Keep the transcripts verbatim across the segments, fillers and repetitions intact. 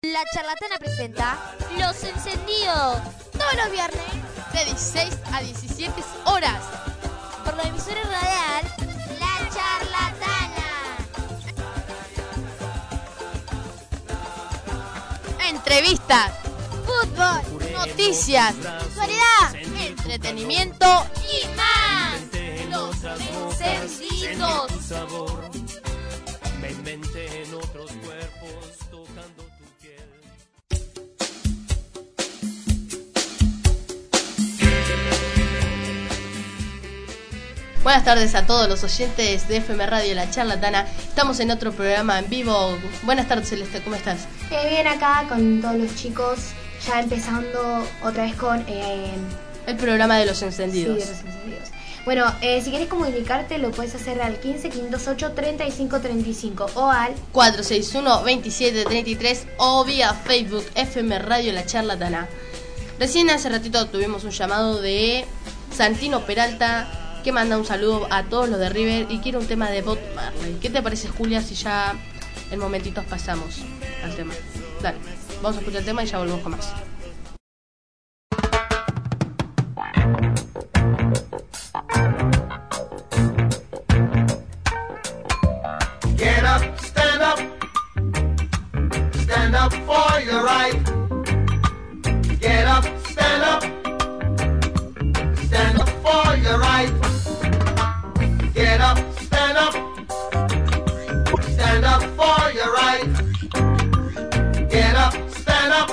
La Charlatana presenta Los Encendidos, todos los viernes de dieciséis a diecisiete horas por la emisora radial La Charlatana. Entrevistas, fútbol, noticias, actualidad, entretenimiento y más. Los Encendidos. Me inventé en otros cuerpos tocando tu piel. Buenas tardes a todos los oyentes de F M Radio La Charlatana. Estamos en otro programa en vivo. Buenas tardes, Celeste, ¿cómo estás? Eh, bien, acá con todos los chicos, ya empezando otra vez con eh, el programa de Los Encendidos. Sí, de Los Encendidos. Bueno, eh, si querés comunicarte lo puedes hacer al quince, quinientos ocho, treinta y cinco treinta y cinco o al cuatro seis uno, veintisiete treinta y tres o vía Facebook F M Radio La Charlatana. Recién hace ratito tuvimos un llamado de Santino Peralta que manda un saludo a todos los de River y quiere un tema de Bob Marley. ¿Qué te parece, Julia, si ya en momentitos pasamos al tema? Dale, vamos a escuchar el tema y ya volvemos con más. Get up, stand up, stand up for your right. Get up, stand up, stand up for your right. Get up, stand up, stand up for your right. Get up, stand up,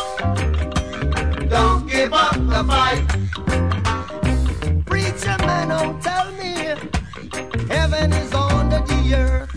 don't give up the fight. Preacher man, don't tell me heaven is under the earth.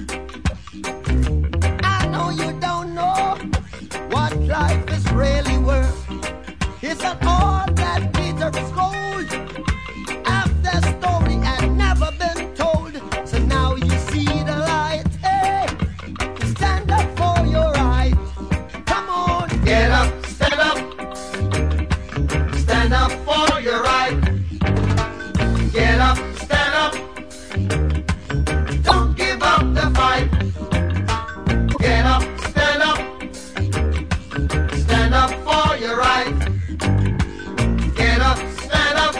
I know you don't know what life is really worth. It's not all that glitter is gold. After story had never been told, so now you see the light. Hey, stand up for your right. Come on, get up, stand up, stand up for your right. Get up, stand up, don't give up the fight. Get up, stand up, stand up for your right. Get up, stand up,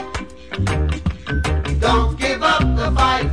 don't give up the fight.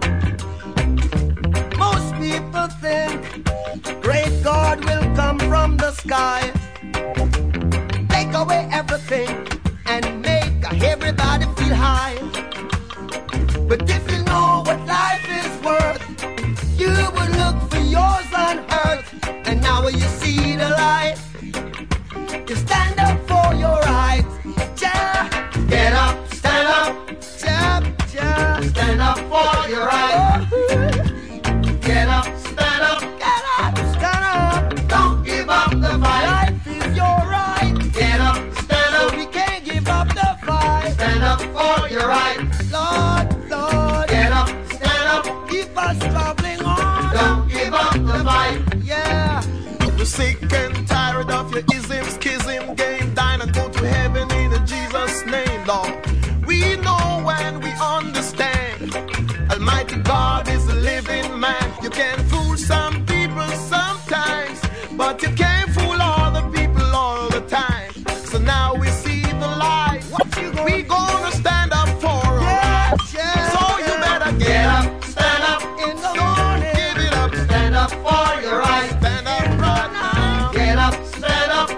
Most people think great God will come from the sky, take away everything and make everybody feel high. But if you know what life is worth, you would look for yours on earth. And now when you see the light, you stand up for your rights. Yeah. Get up, stand up, yeah, yeah. Stand up for your rights. Get up, stand up, get up, stand up. Don't give up the fight. Life is your right. Get up, stand up. So we can't give up the fight. Stand up for your right. Lord, Lord. Get up, stand up. Keep us traveling on. Don't give up the fight. Yeah. You're sick and tired of your ism, schism, game, dine and go to heaven in Jesus' name, Lord. We know when we understand Almighty God is a living man. You can fool some people sometimes, but you can't fool all the people all the time. So now we see the light. We gonna stand up for our rights. Yeah. So you better get, Get up, up, stand up in the morning. Give it up, stand up for your right. stand up right now. Get up, stand up.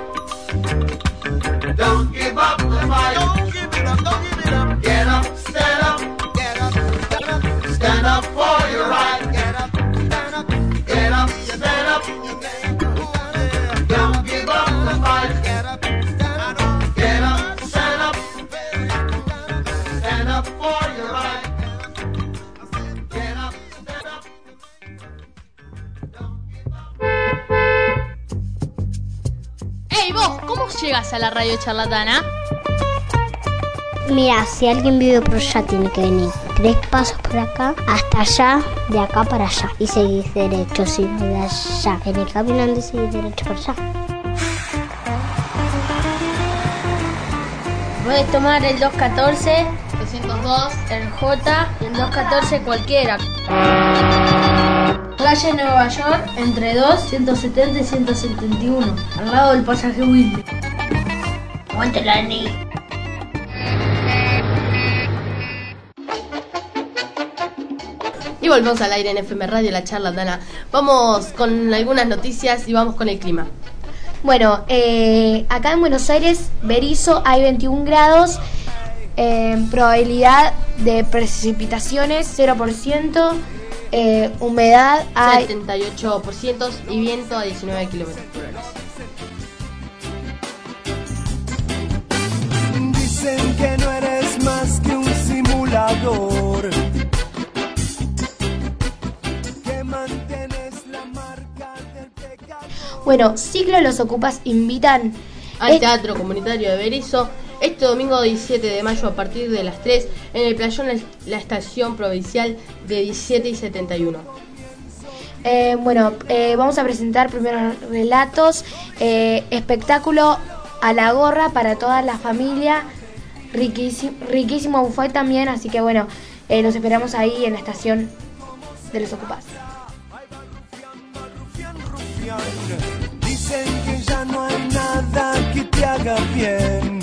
Don't give up the fight. Don't give it up, don't give it up. Get up, stand up. Get up, stand up, Stand up for your right. get up, stand up. Get up, stand up. Don't give up the fight. Get up, stand up. Get up, stand up. Stand up for your right. Get up, stand up. Don't give up. Ey, vos, ¿cómo llegas a la radio Charlatana? Mira, si alguien vive por allá tiene que venir tres pasos por acá, hasta allá, de acá para allá. Y seguir derecho, si no de allá. Venir caminando y seguir derecho por allá. Puedes tomar el doscientos catorce, trescientos dos. el J y el doscientos catorce cualquiera. Calle Nueva York, entre dos, ciento setenta y ciento setenta y uno, al lado del pasaje Wilde. Aguante la N I. Y volvemos al aire en F M Radio, la charlatana. Vamos con algunas noticias y vamos con el clima. Bueno, eh, acá en Buenos Aires, Berisso, hay veintiún grados, eh, probabilidad de precipitaciones cero por ciento, eh, humedad hay setenta y ocho por ciento y viento a diecinueve kilómetros por hora. Dicen que no eres más que un simulador, que mantienes la marca del pecado. Bueno, Ciclo Los Ocupas invitan Al es- Teatro Comunitario de Berisso este domingo diecisiete de mayo a partir de las tres en el playón La, la Estación Provincial de diecisiete y setenta y uno. eh, bueno, eh, vamos a presentar primeros relatos, eh, espectáculo a la gorra para toda la familia, riquísimo, riquísimo buffet también, así que bueno, eh, los esperamos ahí en la Estación de Los Ocupas. Dicen que ya no hay nada que te haga bien.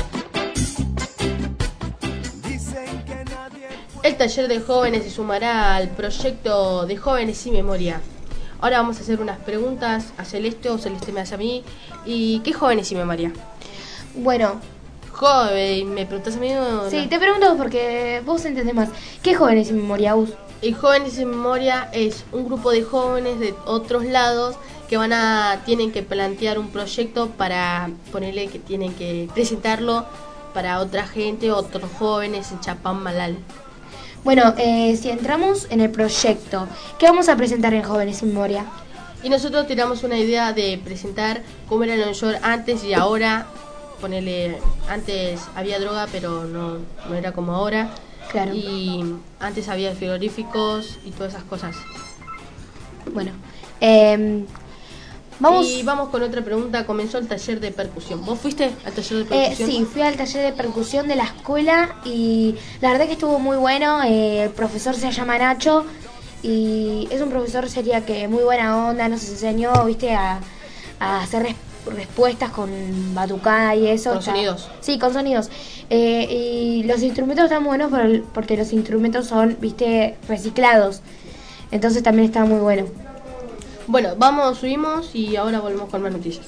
Dicen que nadie. El taller de jóvenes se sumará al proyecto de Jóvenes y Memoria. Ahora vamos a hacer unas preguntas a Celeste o Celeste me hace a mí. ¿Y qué Jóvenes y Memoria? Bueno, Joven, ¿me preguntas a mí o sí, no? te pregunto porque vos entendés más. ¿Qué Jóvenes y Memoria, Gus? Y Jóvenes en Memoria es un grupo de jóvenes de otros lados que van a tienen que plantear un proyecto para ponerle que tienen que presentarlo para otra gente, otros jóvenes en Chapán Malal. Bueno, eh, si entramos en el proyecto, ¿qué vamos a presentar en Jóvenes y Memoria? Y nosotros tiramos una idea de presentar cómo era Nueva York antes y ahora. Ponerle, antes había droga, pero no, no era como ahora. Claro. Y antes había frigoríficos y todas esas cosas. Bueno, eh, vamos... Y vamos con otra pregunta. Comenzó el taller de percusión. ¿Vos fuiste al taller de Eh, percusión? sí, fui al taller de percusión de la escuela y la verdad que estuvo muy bueno. Eh, el profesor se llama Nacho y es un profesor, sería que muy buena onda, nos enseñó, viste, a, a hacer res- respuestas con batucada y eso. Con Está- sonidos. Sí, con sonidos. Eh, y los instrumentos están buenos por el- porque los instrumentos son, viste, reciclados. Entonces también está muy bueno. Bueno, vamos, subimos y ahora volvemos con más noticias.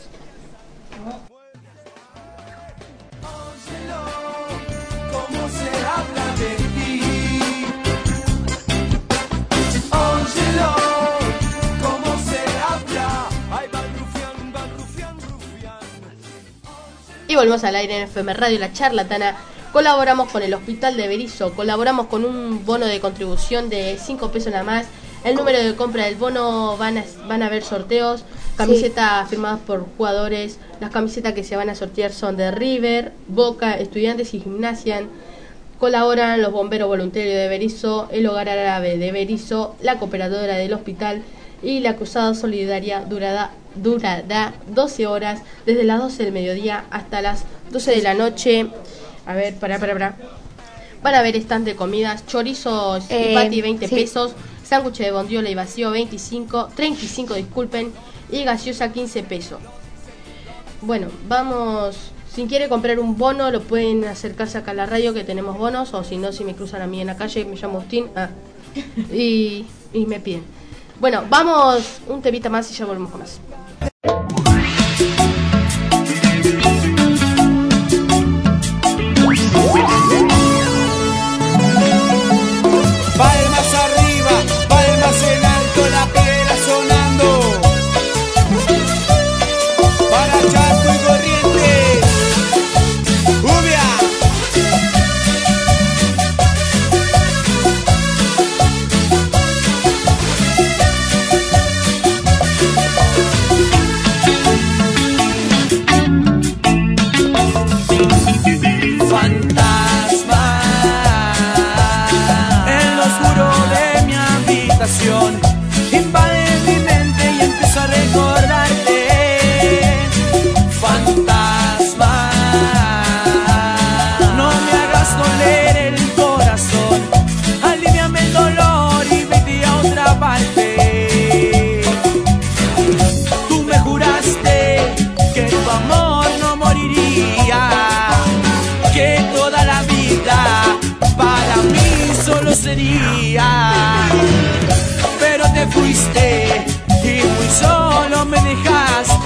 ¿Cómo se habla de ti? Óyelo, ¿cómo se habla? Ay, va el rufián, va el rufián, rufián. Y volvemos al aire en F M Radio, la charlatana. Colaboramos con el Hospital de Berisso, colaboramos con un bono de contribución de cinco pesos nada más. El número de compra del bono van a, van a haber sorteos, camisetas firmadas por jugadores. Las camisetas que se van a sortear son de River, Boca, Estudiantes y Gimnasia. Colaboran los bomberos voluntarios de Berisso, el Hogar Árabe de Berisso, la Cooperadora del Hospital y la Cruzada Solidaria durará, durará doce horas, desde las doce del mediodía hasta las doce de la noche. A ver, pará, pará, pará. Van a haber stand de comidas, chorizos y Eh, pati veinte sí. pesos, sándwich de bondiola y vacío veinticinco, treinta y cinco disculpen, y gaseosa quince pesos. Bueno, vamos, si quiere comprar un bono lo pueden acercarse acá a la radio que tenemos bonos, o si no, si me cruzan a mí en la calle, me llamo Agustín, ah, y, y me piden. Bueno, vamos un temita más y ya volvemos con más. Palmas arriba, palmas en alto, la pera sonando. Para Chaco y Corrientes. ¡Cumbia!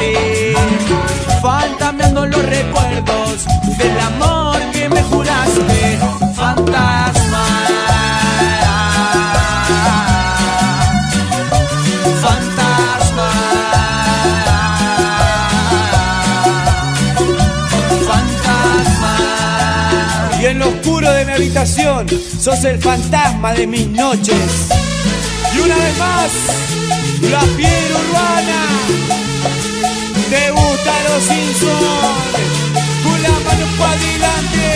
juraste, fantasmeando los recuerdos del amor que me juraste, fantasma, fantasma, fantasma. Y en lo oscuro de mi habitación sos el fantasma de mis noches. Y una vez más, la piedra urbana. Te gustan los Simpsons, con la mano para adelante.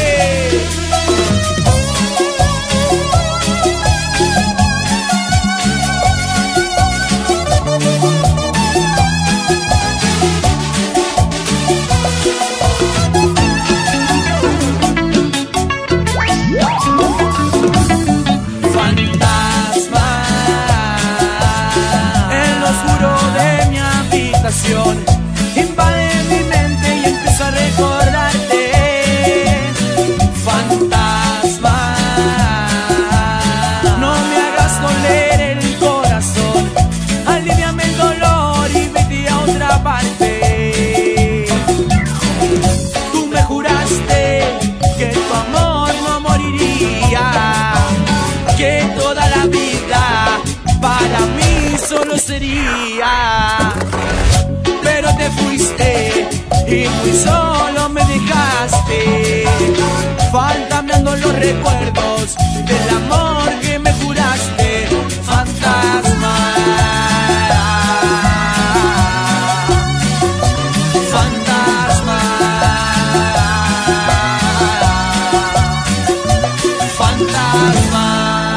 Invade mi mente y empiezo a recordarte, fantasma. No me hagas doler el corazón, aliviame el dolor y vete a otra parte. Tú me juraste que tu amor no moriría, que toda la vida para mí solo sería. Pero te fuiste y muy solo me dejaste, fantasmeando los recuerdos del amor que me juraste, fantasma, fantasma, fantasma.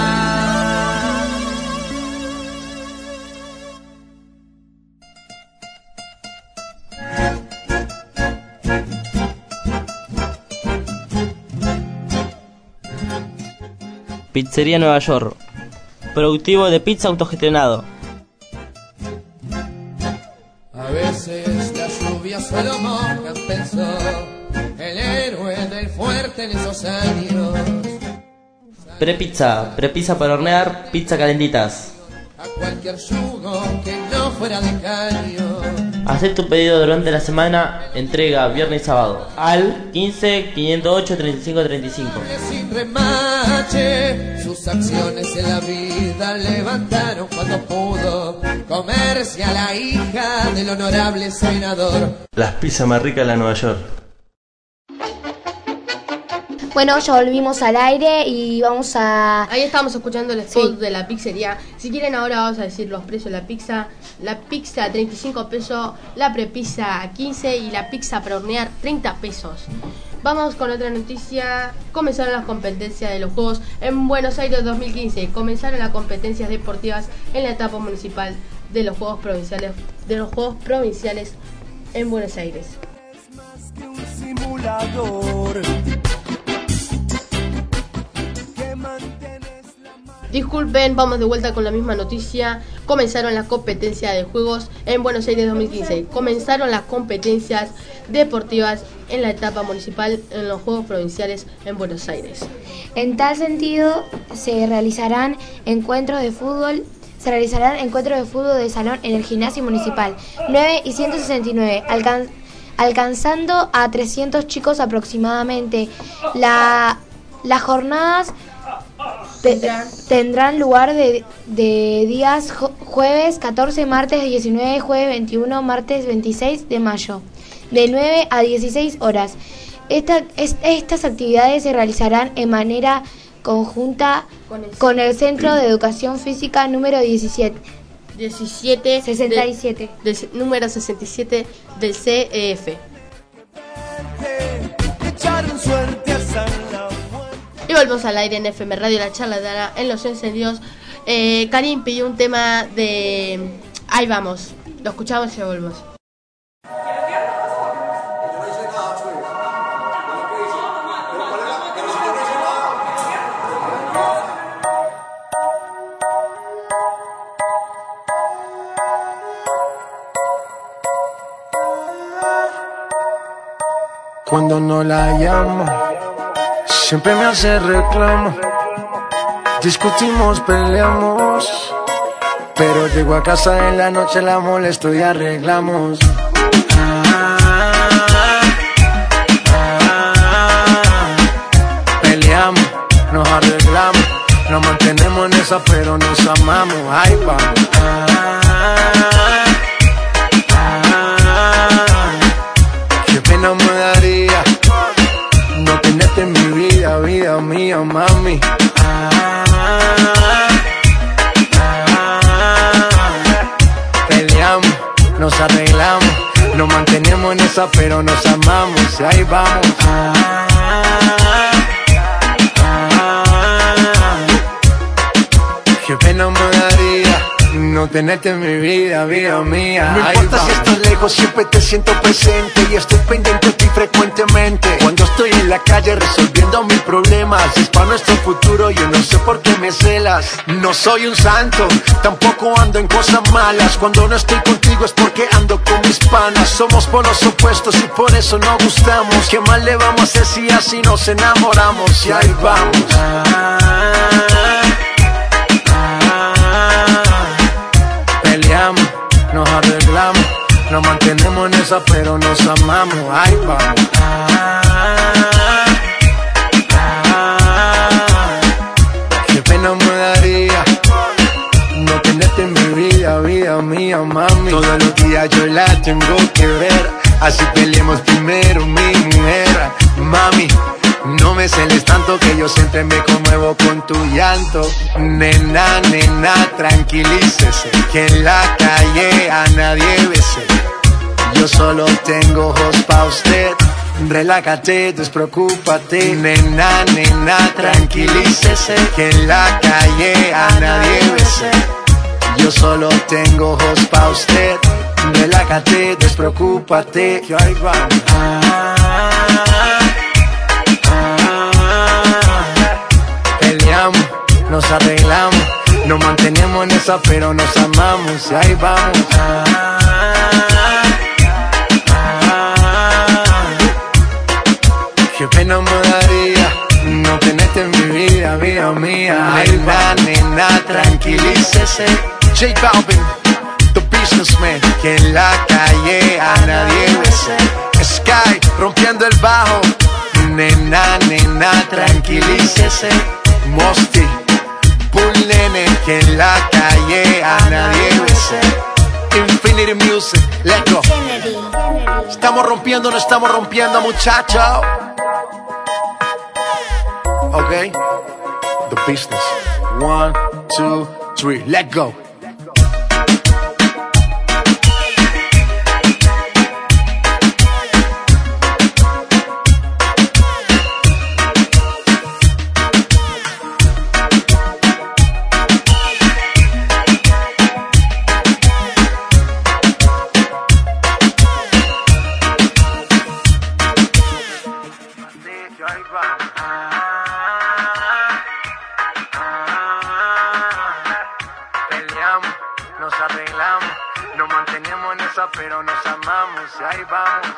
Pizzería Nueva York, productivo de pizza autogestionado. A veces la lluvia solo moja, pensó el héroe del fuerte en esos años. Prepizza, prepizza para hornear, pizza calentitas. A cualquier yugo que no fuera de caño. Hacé tu pedido durante la semana, entrega viernes y sábado al quince, quinientos ocho, treinta y cinco, treinta y cinco. Sin remache, sus acciones en la vida levantaron cuando pudo comerse a la hija del honorable senador. Las pizzas más ricas de la Nueva York. Bueno, ya volvimos al aire y vamos a... Ahí estamos escuchando el spot Sí. de la pizzería. Si quieren ahora vamos a decir los precios de la pizza. La pizza treinta y cinco pesos, la prepizza quince y la pizza para hornear treinta pesos. Vamos con otra noticia. Comenzaron las competencias de los Juegos en Buenos Aires dos mil quince. Comenzaron las competencias deportivas en la etapa municipal de los Juegos Provinciales, de los Juegos Provinciales en Buenos Aires. Es más que un simulador. Disculpen, vamos de vuelta con la misma noticia. Comenzaron las competencias de juegos en Buenos Aires dos mil quince. Comenzaron las competencias deportivas en la etapa municipal en los Juegos Provinciales en Buenos Aires. En tal sentido, se realizarán encuentros de fútbol, se realizarán encuentros de fútbol de salón en el gimnasio municipal nueve y ciento sesenta y nueve, alcan, alcanzando a trescientos chicos aproximadamente. La, las jornadas Te, tendrán lugar de, de días jo, jueves catorce, martes diecinueve, jueves veintiuno, martes veintiséis de mayo, de nueve a dieciséis horas. Esta, es, estas actividades se realizarán en manera conjunta con el, con el Centro de Educación Física número diecisiete. diecisiete sesenta y siete. Del, del número sesenta y siete del C E F. Y volvemos al aire en F M Radio, la charlatana en Los Encendidos. Eh, Karim pidió un tema de... Ahí vamos, lo escuchamos y ya volvemos. Cuando no la llamo, siempre me hace reclamo. Discutimos, peleamos, pero llego a casa en la noche, la molesto y arreglamos. Peleamos, nos arreglamos, nos mantenemos en esa pero nos amamos. Ahí vamos. Qué pena me daría no tenerte en mi vida, vida mía, mami. Peleamos, nos arreglamos, nos mantenemos en esa pero nos amamos. Y ahí vamos. Qué pena me daría no tenerte en mi vida, vida mía. No importa si estás lejos, siempre te siento presente y estoy pendiente de ti frecuentemente. Cuando estoy en la calle resolviendo mis problemas, es para nuestro futuro, yo no sé por qué me celas. No soy un santo, tampoco ando en cosas malas. Cuando no estoy contigo es porque ando con mis panas. Somos polos opuestos y por eso no gustamos. ¿Qué mal le vamos a hacer si así nos enamoramos? Y ahí vamos. Peleamos, nos arreglamos, nos mantenemos en esa pero nos amamos. Ahí vamos. Qué pena me daría no tenerte en mi vida, vida mía, mami. Todos los días yo la tengo que ver, así peleemos primero, mi mujer. Mami, no me celes tanto que yo siempre me conmuevo con tu llanto. Nena, nena, tranquilícese, que en la calle a nadie bese. Yo solo tengo ojos pa' usted, relájate, despreocúpate. Nena, nena, tranquilícese, que en la calle a nadie bese. Yo solo tengo ojos pa' usted, relájate, despreocúpate. Que ahí vamos. Peleamos, nos arreglamos, nos mantenemos en esa pero nos amamos. Y ahí vamos. Qué pena me daría no tenerte en mi vida, vida mía. Nena, nena, tranquilícese. J Balvin, the businessman, que en la calle a nadie bese. Sky, rompiendo el bajo. Nena, nena, tranquilícese. Mosty, Bull Nene, que en la calle a nadie bese. Infinity Music, let's go. Estamos rompiendo, no estamos rompiendo, muchachos. Okay, the business. One, two, three, let's go. Peleamos, nos arreglamos, nos mantenemos en esa pero nos amamos. Y ahí vamos.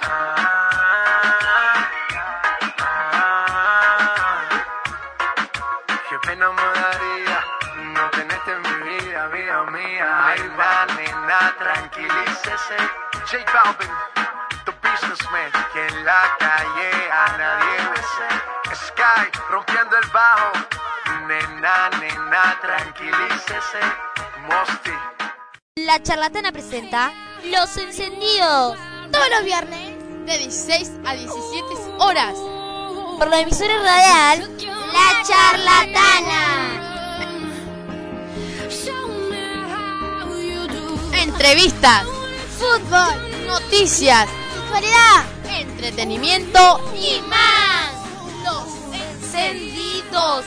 Qué pena me daría no tenerte en mi vida, vida mía. Ahí va, nena, tranquilícese. J Balvin, the businessman, que en la calle a nadie bese. Sky, rompiendo el bajo. Nena, nena, tranquilícese. Mosty. La Charlatana presenta Los Encendidos, todos los viernes de dieciséis a diecisiete horas por la emisora radial La Charlatana. Entrevistas, fútbol, noticias, actualidad, entretenimiento y más. Los Encendidos.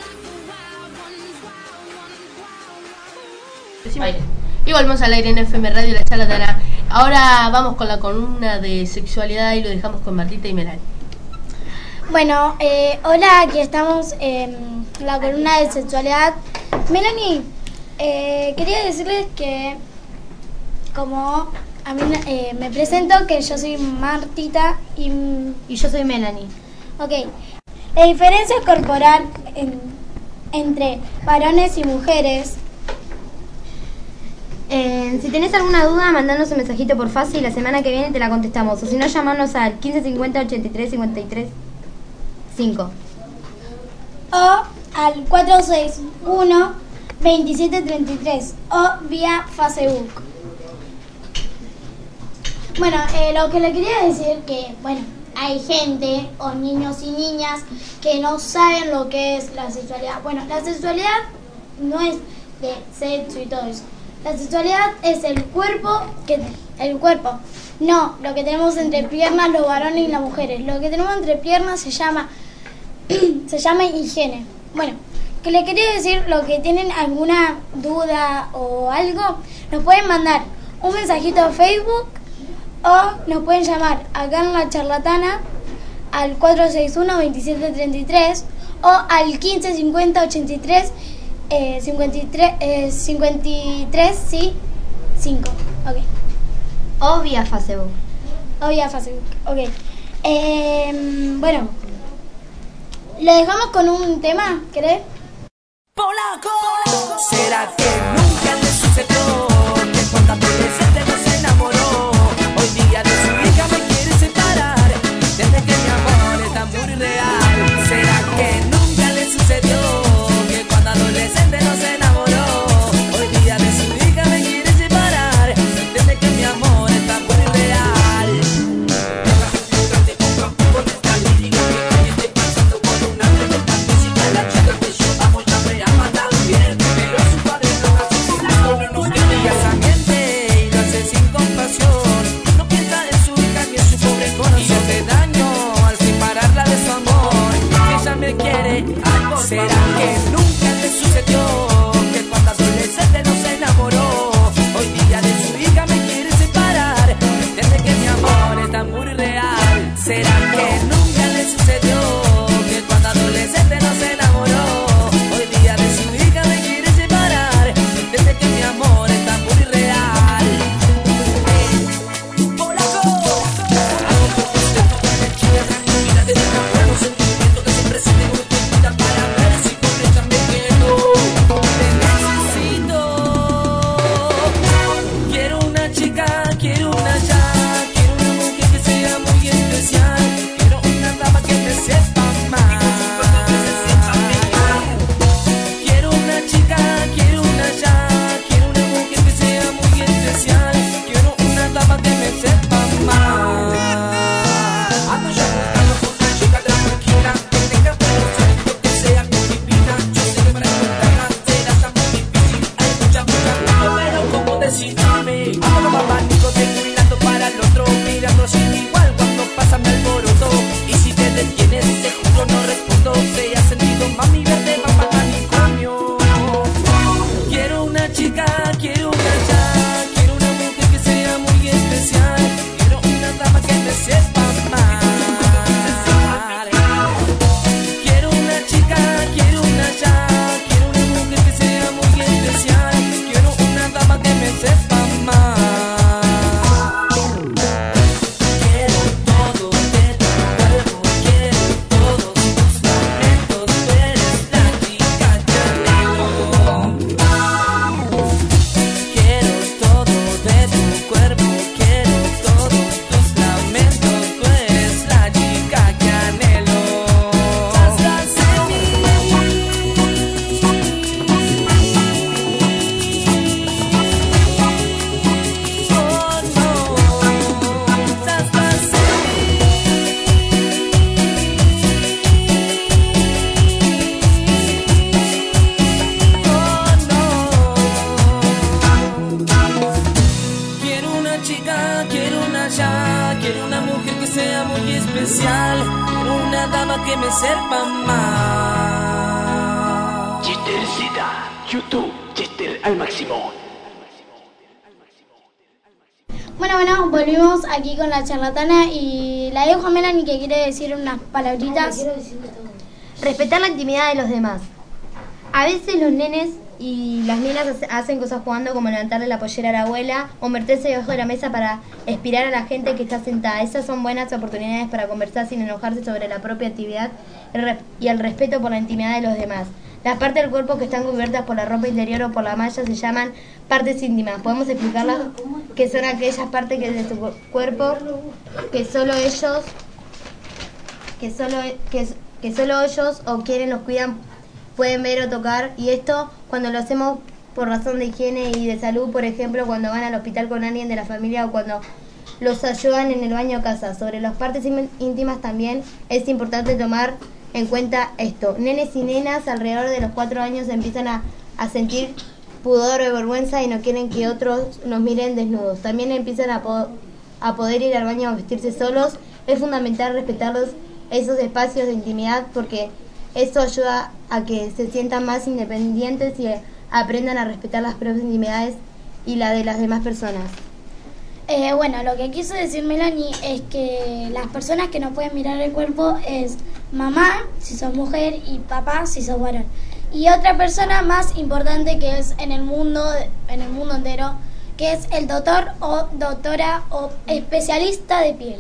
Y volvemos al aire en F M Radio La Charlatana. Ahora vamos con la columna de sexualidad y lo dejamos con Martita y Melanie. Bueno, eh, hola, aquí estamos en la columna de sexualidad. Melanie, eh, quería decirles que como a mí eh, me presento, que yo soy Martita y, y yo soy Melanie. Ok, la diferencia corporal en, entre varones y mujeres Eh, si tenés alguna duda, mandanos un mensajito por fácil y la semana que viene te la contestamos. O si no, llamanos al quince cincuenta ochenta y tres cincuenta y tres cinco. O al cuatro seis uno veintisiete treinta y tres o vía Facebook. Bueno, eh, lo que le quería decir que, bueno, hay gente o niños y niñas que no saben lo que es la sexualidad. Bueno, la sexualidad no es de sexo y todo eso. La sexualidad es el cuerpo, que el cuerpo, no, lo que tenemos entre piernas los varones y las mujeres. Lo que tenemos entre piernas se llama, se llama higiene. Bueno, que le quería decir, lo que tienen alguna duda o algo, nos pueden mandar un mensajito a Facebook o nos pueden llamar acá en La Charlatana al cuatro seis uno veintisiete treinta y tres o al quince cincuenta ochenta y tres Eh, cincuenta y tres, eh, cincuenta y tres, sí, cinco, ok. O vía Facebook. O vía Facebook, ok. Eh, bueno, ¿lo dejamos con un tema, querés? Polaco. ¿Será que nunca le sucedió que cuando adolescente no se enamoró? Hoy día de su hija me quiere separar desde que mi amor es tan puro y real. ¿Será que nunca le sucedió que cuando adolescente no se enamoró? Hoy día de su hija me quiere separar desde que mi amor es tan puro y real. Con esta lírica que estoy pasando por una tremenda física, la chica que yo amo ya me ha matado bien, pero su padre no hace su lado, no nos quiere y esa gente y lo hace sin compasión. No piensa en su hija ni en su pobre corazón y hace daño al separarla de su amor. Ella me quiere, ay, por ¿será que nunca le sucedió que cuando adolescente no se enamoró? Hoy día de su hija me quiere separar desde que mi amor es tan puro y real. ¿Será que nunca le sucedió que cuando adolescente no se enamoró? Hoy día de su hija me quiere separar desde que mi amor es tan puro y real. Polaco. Mira de enamorado, sentimiento que siempre se tengo que cuidar para ver si completamente no te necesito. Quiero una chica, quiero una ya, quiero una mujer que sea muy especial, quiero una dama que me sepa amar. Quiero una chica, quiero una ya, quiero una mujer que sea muy especial, quiero una dama que me sepa amar. Ando ya buscando una chica tranquila, que tenga buenos ojos, que sea muy divina. Yo sé que para encontrarla será tan muy difícil. Hay mucha, mucha, mucho, pero ¿cómo decidirme? Cuando los abanicos de un lado para el otro, mirando sin igual cuando pasa mi alboroto. Y si te detienes, te juro no respondo. Se ha sentido mami verde, mamá manicomio. Quiero una chica, quiero una ya, quiero una mujer que sea muy especial, quiero una dama que me sepa amar. Quiero una chica, quiero una ya, quiero una mujer que sea muy especial, quiero una dama que me sepa amar. Quiero todo de tu cuerpo, quiero todos tus momentos, tú eres la chica que anhelo. Quiero todo de tu cuerpo, quiero todos tus lamentos, tú eres la chica que anhelo. Estás en mí. Oh no, estás en quiero una chica, quiero una ya, quiero una mujer que sea muy especial, quiero una dama que me sepa amar. Chester Z, YouTube, Chester al máximo. Bueno, bueno, volvimos aquí con La Charlatana y la dejo a Melanie que quiere decir unas palabritas. Respetar la intimidad de los demás. A veces los nenes y las nenas hace- hacen cosas jugando como levantarle la pollera a la abuela o meterse debajo de la mesa para espiar a la gente que está sentada. Esas son buenas oportunidades para conversar sin enojarse sobre la propia actividad y re- y el respeto por la intimidad de los demás. Las partes del cuerpo que están cubiertas por la ropa interior o por la malla se llaman partes íntimas. Podemos explicarlas, que son aquellas partes que de su cu- cuerpo que solo ellos, que solo, que, que solo ellos o quienes los cuidan pueden ver o tocar, y esto cuando lo hacemos por razón de higiene y de salud, por ejemplo, cuando van al hospital con alguien de la familia o cuando los ayudan en el baño o casa. Sobre las partes ín- íntimas también es importante tomar en cuenta esto. Nenes y nenas alrededor de los cuatro años empiezan a, a sentir pudor o vergüenza y no quieren que otros nos miren desnudos. También empiezan a, po- a poder ir al baño o vestirse solos. Es fundamental respetarlos esos espacios de intimidad porque eso ayuda a que se sientan más independientes y aprendan a respetar las propias intimidades y la de las demás personas. Eh, bueno, lo que quiso decir Melanie es que las personas que no pueden mirar el cuerpo es mamá, si sos mujer, y papá, si sos varón. Y otra persona más importante que es en el mundo, en el mundo entero, que es el doctor o doctora o especialista de piel.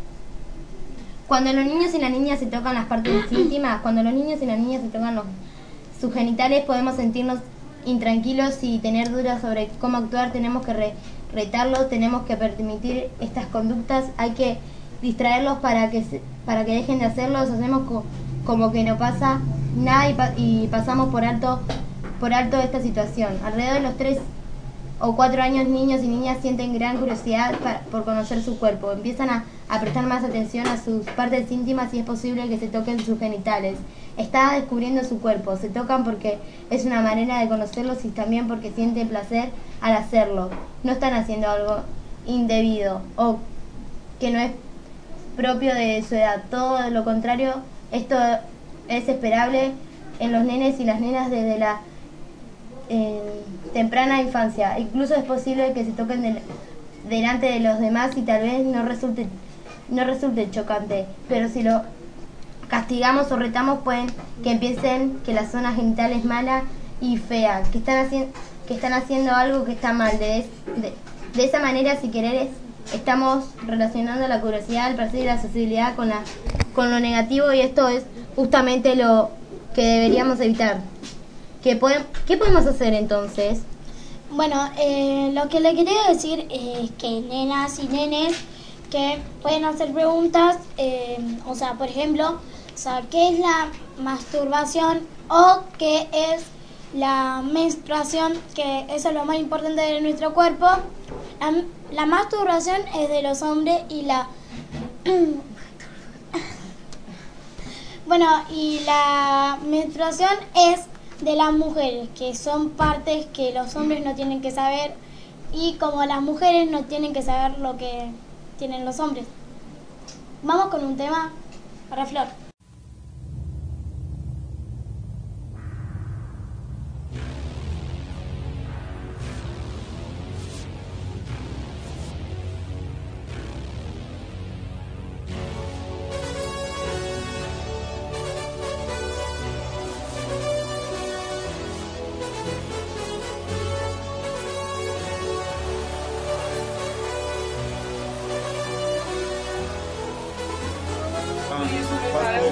Cuando los niños y las niñas se tocan las partes íntimas, cuando los niños y las niñas se tocan los, sus genitales, podemos sentirnos intranquilos y tener dudas sobre cómo actuar. Tenemos que re, retarlos, tenemos que permitir estas conductas, hay que distraerlos para que se, para que dejen de hacerlos. Hacemos co, como que no pasa nada y, pa, y pasamos por alto por alto esta situación. Alrededor de los tres o cuatro años, niños y niñas sienten gran curiosidad para, por conocer su cuerpo. Empiezan a, a prestar más atención a sus partes íntimas y es posible que se toquen sus genitales. Está descubriendo su cuerpo. Se tocan porque es una manera de conocerlos y también porque sienten placer al hacerlo. No están haciendo algo indebido o que no es propio de su edad. Todo lo contrario, esto es esperable en los nenes y las nenas desde la en temprana infancia. Incluso es posible que se toquen del, delante de los demás y tal vez no resulte no resulte chocante, pero si lo castigamos o retamos pueden que empiecen que la zona genital es mala y fea, que están haciendo que están haciendo algo que está mal. De, de, de esa manera, si querés, estamos relacionando la curiosidad, el placer y la sensibilidad con la con lo negativo, y esto es justamente lo que deberíamos evitar. ¿Qué, podemos, ¿Qué podemos hacer entonces? Bueno, eh, lo que le quería decir es que nenas y nenes que pueden hacer preguntas, eh, o sea, por ejemplo, o sea, ¿qué es la masturbación o qué es la menstruación? Que eso es lo más importante de nuestro cuerpo. La, la masturbación es de los hombres y la... bueno, y la menstruación es de las mujeres, que son partes que los hombres no tienen que saber, y como las mujeres no tienen que saber lo que tienen los hombres. Vamos con un tema para Flor. Paco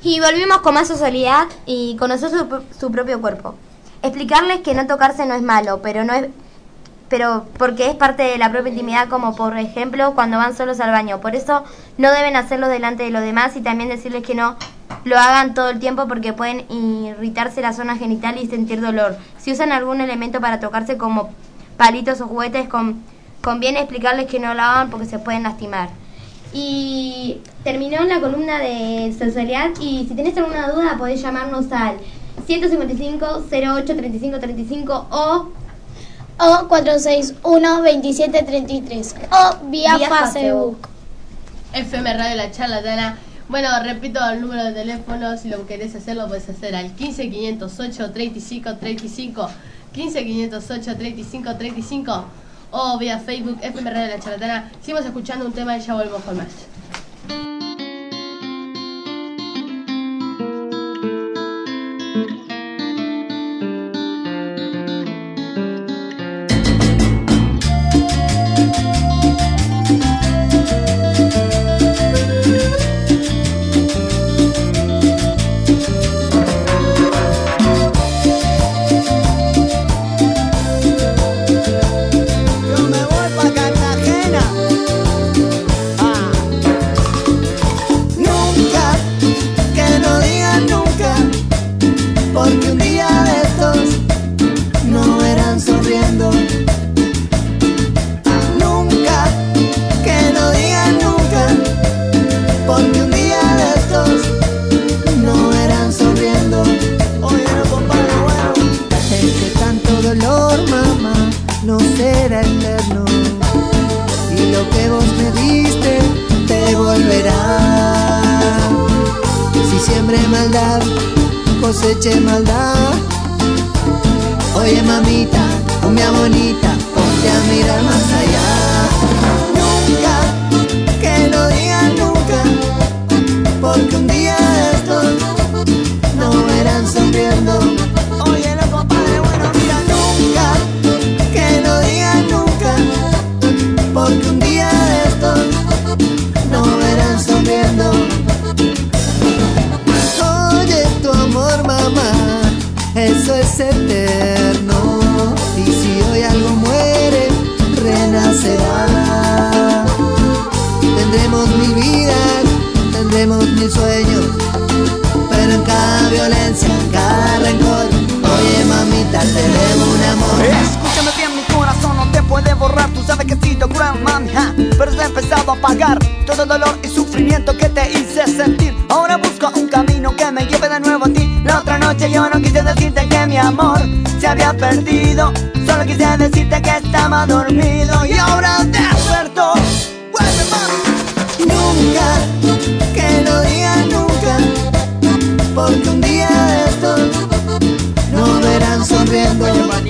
Y volvimos con más sexualidad y conocer su, su propio cuerpo. Explicarles que no tocarse no es malo, pero no es pero porque es parte de la propia intimidad, como por ejemplo cuando van solos al baño. Por eso no deben hacerlo delante de los demás, y también decirles que no lo hagan todo el tiempo porque pueden irritarse la zona genital y sentir dolor. Si usan algún elemento para tocarse como palitos o juguetes, con, conviene explicarles que no lo hagan porque se pueden lastimar. Y terminó la columna de sexualidad, y si tenés alguna duda podés llamarnos al ciento cincuenta y cinco, cero ocho, treinta y cinco, treinta y cinco o o cuatro seis uno, veintisiete treinta y tres o vía, vía Facebook. F M Radio La Charlatana. Bueno, repito el número de teléfono, si lo querés hacer lo podés hacer al quince, quinientos ocho, treinta y cinco, treinta y cinco, quince, quinientos ocho, treinta y cinco, treinta y cinco o vía Facebook F M Radio La Charlatana. Seguimos escuchando un tema y ya volvemos con más. Coseche maldad. Oye mamita, cumbia bonita, ponte a mirar más allá. Nunca, que no digan nunca, porque un día estos no verán sonriendo. Oye no compadre, bueno mira, nunca, que no digan nunca, porque un día estos no verán sonriendo. Mamá, eso es eterno, y si hoy algo muere, renacerá. Tendremos mil vidas, tendremos mil sueños, pero en cada violencia, en cada rencor, oye mamita, tenemos un amor. Escúchame bien, mi corazón no te puede borrar. Tú sabes que sí te cura, mami, ja, pero has empezado a pagar todo el dolor y sufrimiento que te hice sentir. Ahora busco un camino que me lleve de nuevo a ti. La otra noche yo no quise decirte que mi amor se había perdido, solo quise decirte que estaba dormido y ahora despertó. Vuelve, mami. Nunca, que no digan nunca, porque un día estos no verán sonriendo.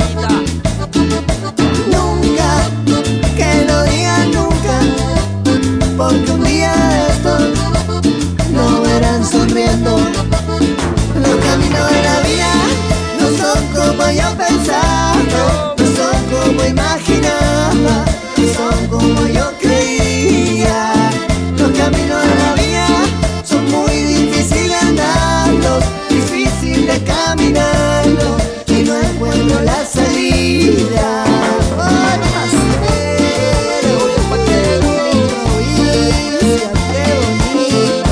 Nunca, que no digan nunca, porque un día estos no verán sonriendo. Los caminos de la vida no son como yo pensaba, no son como imaginaba, no son como yo creía. Los caminos de la vida son muy difíciles andarlos, difícil de caminarlos, y no encuentro la salida. Ay, pasero, pa' que mi provincia esté bonita.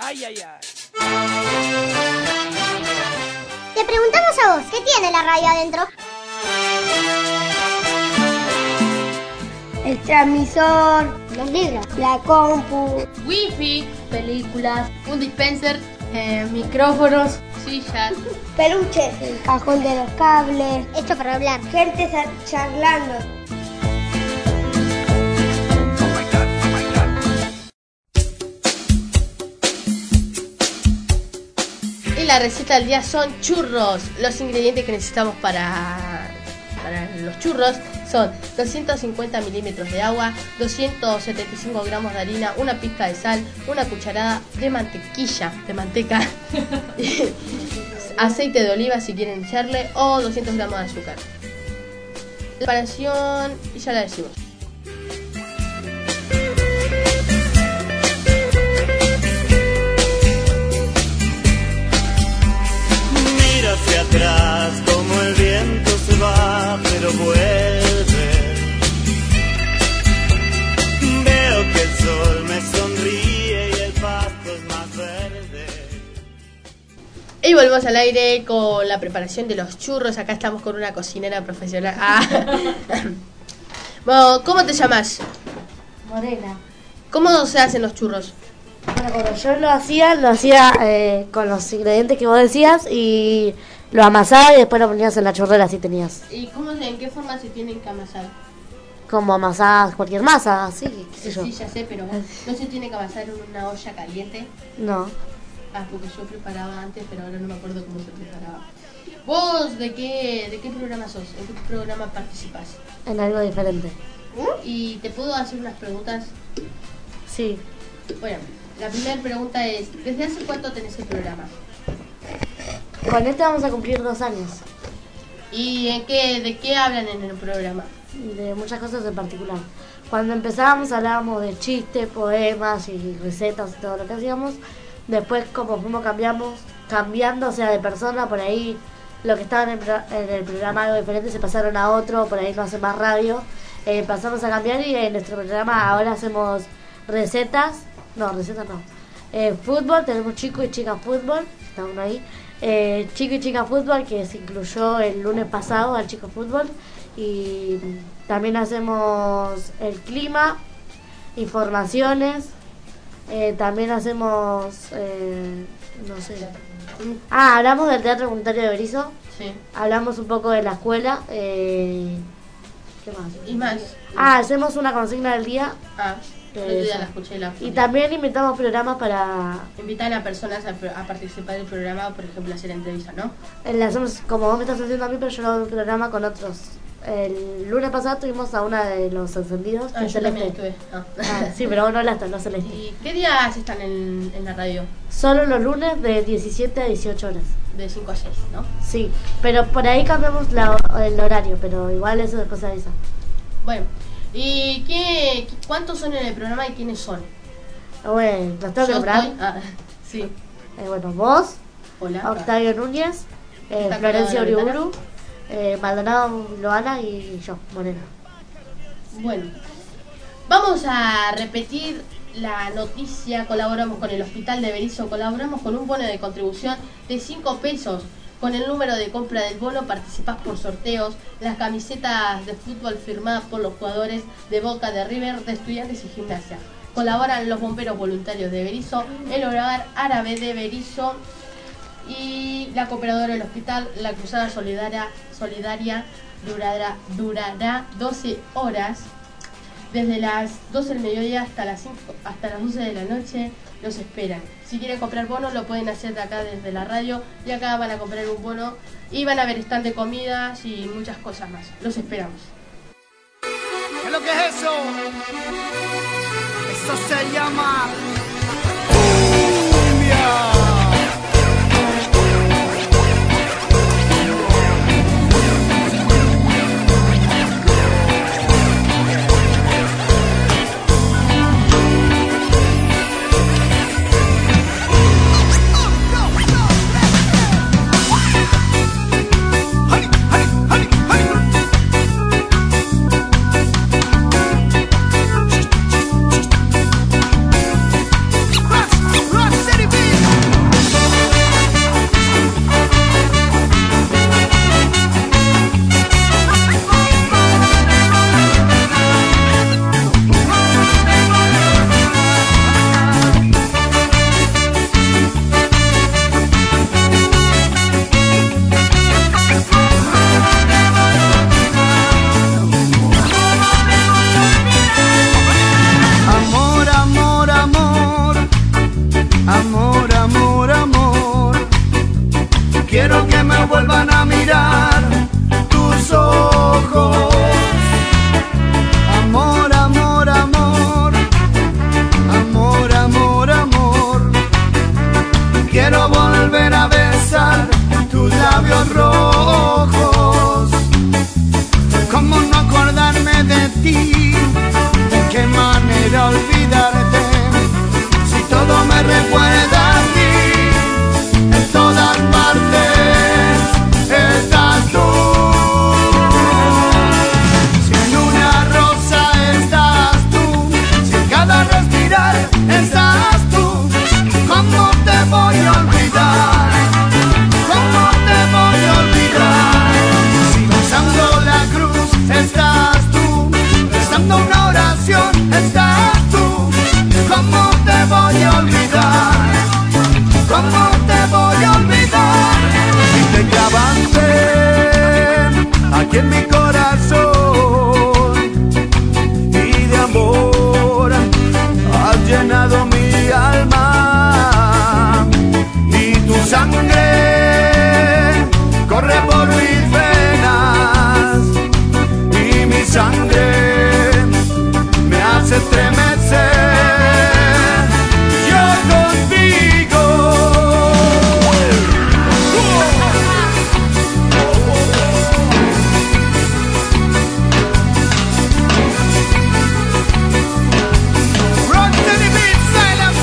Ay, ay, ay. Te preguntamos a vos, ¿qué tiene la radio adentro? El transmisor, los libros, la compu, wifi, películas, un dispenser, eh, micrófonos, sillas, peluches, el cajón de los cables, esto para hablar, gente charlando. Y la receta del día son churros. Los ingredientes que necesitamos para, para los churros son doscientos cincuenta milímetros de agua, doscientos setenta y cinco gramos de harina, una pizca de sal, una cucharada de mantequilla, de manteca, aceite de oliva si quieren echarle, o doscientos gramos de azúcar. La preparación, y ya la decimos. Mira hacia atrás como el viento se va, pero vuelve. Veo que el sol me sonríe y el pasto es más verde. Y volvemos al aire con la preparación de los churros. Acá estamos con una cocinera profesional. Ah. Bueno, ¿cómo te llamas? Morena. ¿Cómo se hacen los churros? Bueno, cuando yo lo hacía, lo hacía eh, con los ingredientes que vos decías y lo amasaba y después lo ponías en la churrera si tenías. ¿Y cómo, en qué forma se tienen que amasar? Como amasás cualquier masa, así, qué sé yo. Sí, ya sé, pero no se tiene que amasar en una olla caliente. No. Ah, porque yo preparaba antes, pero ahora no me acuerdo cómo se preparaba. ¿Vos de qué, de qué programa sos? ¿En qué programa participás? En algo diferente. ¿Y te puedo hacer unas preguntas? Sí. Bueno, la primera pregunta es, ¿desde hace cuánto tenés el programa? Con este vamos a cumplir dos años. ¿Y en qué, de qué hablan en el programa? De muchas cosas en particular. Cuando empezábamos hablábamos de chistes, poemas y recetas y todo lo que hacíamos. Después, como fuimos cambiamos, cambiando, o sea, de persona, por ahí lo que estaba en el, en el programa algo diferente se pasaron a otro, por ahí no hace más radio. Eh, pasamos a cambiar y en nuestro programa ahora hacemos recetas, no, recetas no. Eh, fútbol, tenemos chico y chica fútbol, está uno ahí. Eh, chico y chica fútbol que se incluyó el lunes pasado al chico fútbol. Y también hacemos el clima, informaciones. Eh, también hacemos, eh, no sé. Ah, hablamos del Teatro Comunitario de Berisso. Sí. Hablamos un poco de la escuela. Eh, ¿Qué más? ¿Y más? Ah, hacemos una consigna del día. Ah, eh, yo ya la escuché. La y también invitamos programas para... Invitan a personas a, a participar del programa, por ejemplo, a hacer entrevistas, ¿no? Eh, le hacemos, como vos me estás haciendo a mí, pero yo hago un programa con otros. El lunes pasado tuvimos a una de los encendidos. Ah, yo Celeste. también estuve. Ah. Ah, sí, pero vos no hablaste, no Celeste. ¿Y qué días están en, en la radio? Solo los lunes de diecisiete a dieciocho horas. De cinco a seis, ¿no? Sí, pero por ahí cambiamos la, el horario, pero igual eso después se avisa. Bueno, ¿y qué, cuántos son en el programa y quiénes son? Bueno, los tengo que nombrar. Ah, sí. Eh, bueno, vos, Hola, Octavio Núñez, eh, Florencia Uriburu, eh, Maldonado Loana y yo, Morena. Bueno, vamos a repetir la noticia. Colaboramos con el Hospital de Berisso, colaboramos con un bono de contribución de cinco pesos. Con el número de compra del bono participás por sorteos, las camisetas de fútbol firmadas por los jugadores de Boca, de River, de Estudiantes y Gimnasia. Colaboran los bomberos voluntarios de Berisso, el Hogar Árabe de Berisso y la cooperadora del hospital. La Cruzada Solidaria, solidaria durará, durará doce horas, desde las doce del mediodía hasta las, cinco, hasta las doce de la noche. Los esperan. Si quieren comprar bonos lo pueden hacer de acá desde la radio, y acá van a comprar un bono y van a ver stand de comidas y muchas cosas más. Los esperamos. ¿Qué es lo que es eso? Eso se llama cumbia. ti. ¿De qué manera olvidarte? Si todo me recuerda a ti, en todas partes estás tú. Si en una rosa estás tú, si en cada respirar estás tú, ¿cómo te voy a olvidar? ¿Cómo te voy a olvidar? Si besando la cruz estás tú, rezando una oración estás tú, ¿cómo te voy a olvidar? ¿Cómo te voy a olvidar? Si te clavaste aquí en mi corazón y de amor has llenado mi alma y tu sangre corre por mis venas y mi sangre me hace estremecer. Yo contigo. Run to the beat, silent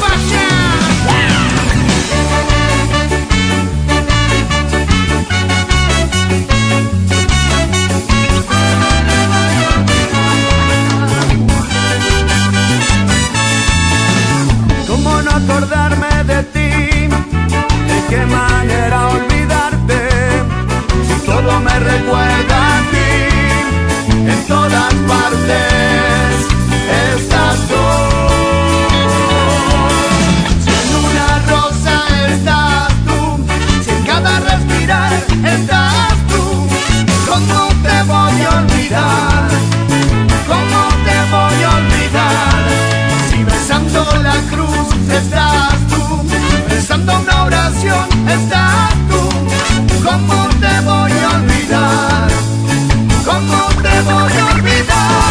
¿Cómo no acordarme de ti? ¿De qué manera olvidarte? Si todo me recuerda a ti, en todas partes estás tú. Si en una rosa estás tú, si en cada respirar estás tú, ¿cómo te voy a olvidar? ¿Cómo te voy a olvidar? Si besando la cruz estás tú, rezando una oración estás tú, ¿cómo te voy a olvidar? ¿Cómo te voy a olvidar?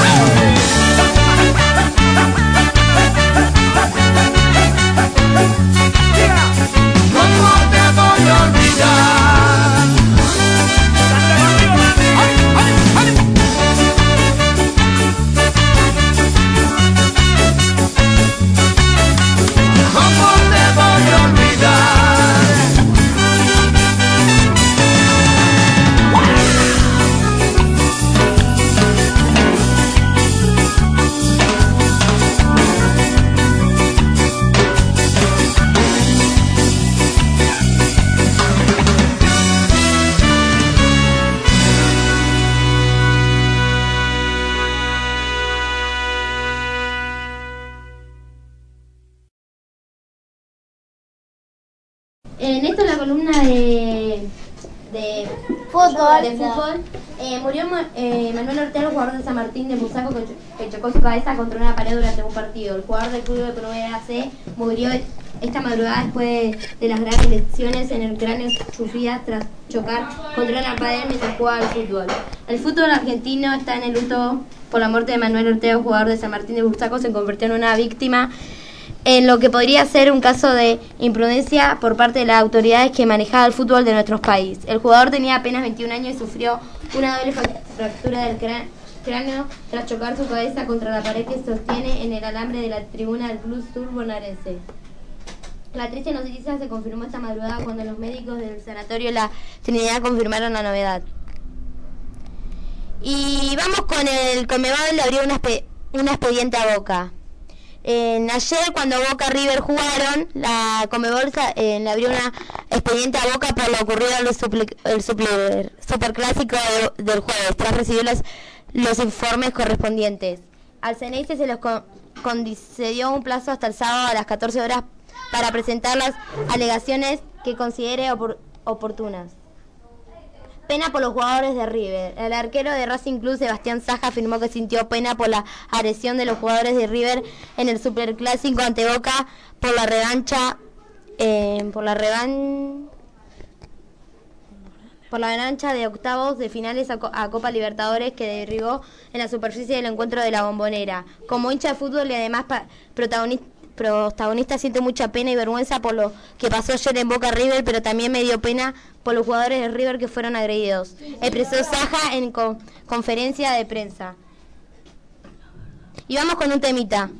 ¿Cómo te voy a olvidar? ¿Cómo te voy a olvidar? En esto la columna de, de Fútbol. de fútbol eh, murió Ma- eh, Manuel Ortega, jugador de San Martín de Busaco, que, cho- que chocó su cabeza contra una pared durante un partido. El jugador del club de Primera C murió esta madrugada después de las graves lesiones en el cráneo sufridas tras chocar contra una pared mientras jugaba al fútbol. El fútbol argentino está en el luto por la muerte de Manuel Ortega, jugador de San Martín de Busaco. Se convirtió en una víctima en lo que podría ser un caso de imprudencia por parte de las autoridades que manejaban el fútbol de nuestro país. El jugador tenía apenas veintiún años y sufrió una doble fra- fractura del crá- cráneo tras chocar su cabeza contra la pared que sostiene en el alambre de la tribuna del Club Sur bonaerense. La triste noticia se confirmó esta madrugada cuando los médicos del sanatorio La Trinidad confirmaron la novedad. Y vamos con el Conmebol, le abrió una espe- un expediente a Boca. En ayer, cuando Boca y River jugaron, la Conmebol eh, le abrió una expediente a Boca por lo ocurrido en el, suple, el suple, superclásico de, del jueves, tras recibir los, los informes correspondientes. Al Ceneice se les con, concedió un plazo hasta el sábado a las catorce horas para presentar las alegaciones que considere opor, oportunas. Pena por los jugadores de River. El arquero de Racing Club, Sebastián Saja, afirmó que sintió pena por la agresión de los jugadores de River en el Superclásico ante Boca por la revancha, eh, por la revan, por la revancha de octavos de finales a, Co- a Copa Libertadores que derribó en la superficie del encuentro de la Bombonera. Como hincha de fútbol y además pa- protagonista protagonista siente mucha pena y vergüenza por lo que pasó ayer en Boca River, pero también me dio pena por los jugadores de River que fueron agredidos, expresó Saja en co- conferencia de prensa. Y vamos con un temita.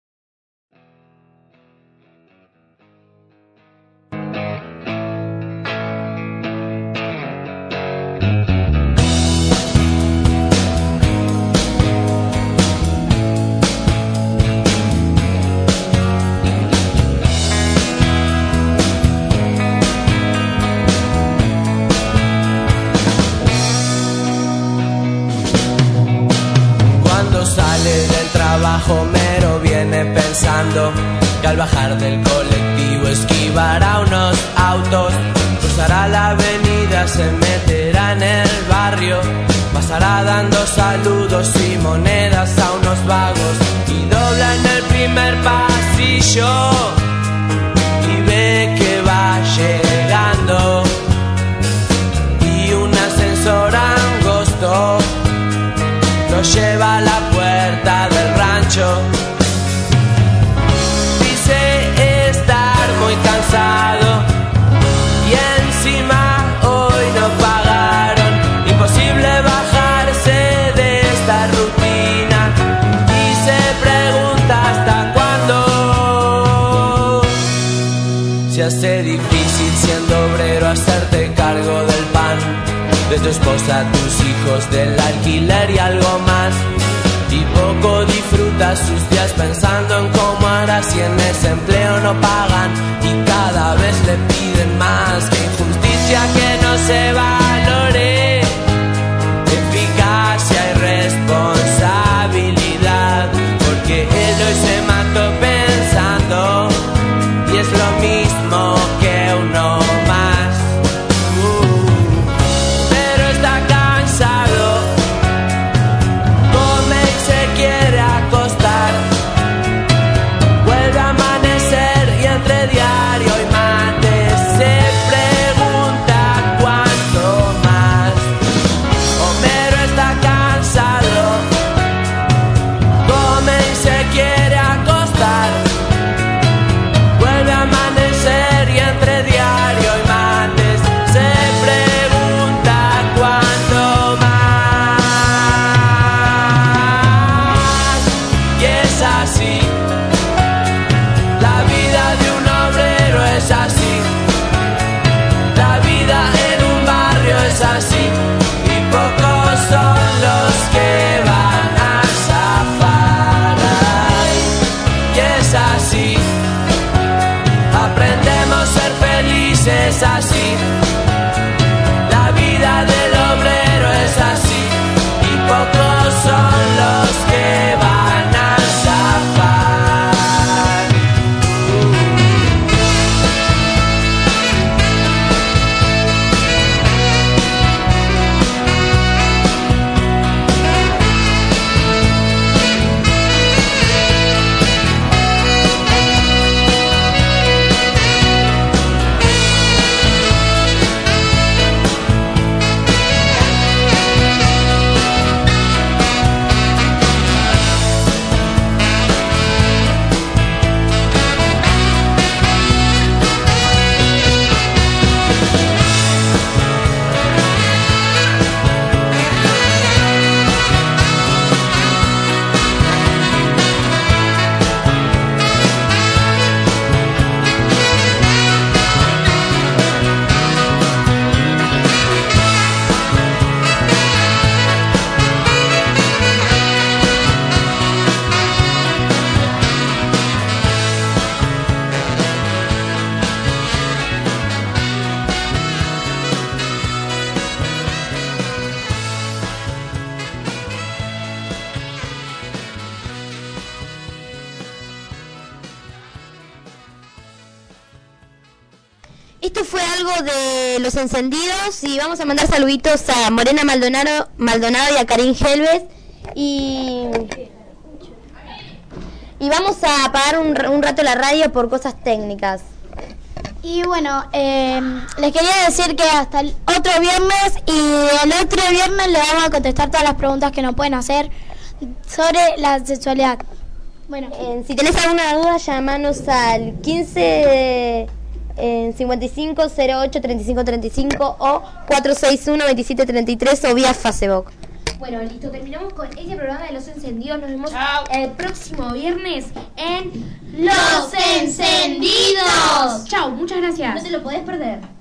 Homero viene pensando que al bajar del colectivo esquivará unos autos, cruzará la avenida, se meterá en el barrio, pasará dando saludos y monedas a unos vagos y dobla en el primer pasillo y ve que va llegando y un ascensor angosto lo lleva a la puerta del rancho. Dice estar muy cansado y encima hoy no pagaron. Imposible bajarse de esta rutina y se pregunta hasta cuándo. Se hace difícil siendo obrero hacerte cargo del pan de tu esposa, tus hijos, del alquiler y algo más. Y poco disfruta sus días pensando en cómo hará si en ese empleo no pagan y cada vez le piden más. Que injusticia que no se valore, eficacia y responsabilidad, porque él hoy se mató pensando y es lo mismo que uno más. Es así, la vida del obrero es así, y pocos son los que van a zafar. Esto fue algo de Los Encendidos y vamos a mandar saluditos a Morena Maldonado, Maldonado y a Karin Helves y, y vamos a apagar un, un rato la radio por cosas técnicas. Y bueno, eh, les quería decir que hasta el otro viernes y el otro viernes le vamos a contestar todas las preguntas que nos pueden hacer sobre la sexualidad. Bueno, eh, si tenés alguna duda, llamanos al quince en cincuenta y cinco cero ocho treinta y cinco treinta y cinco o cuatro seis uno veintisiete treinta y tres o vía Facebook. Bueno, listo, terminamos con este programa de Los Encendidos. Nos vemos Chao. el próximo viernes en Los Encendidos. Chao, muchas gracias. No te lo podés perder.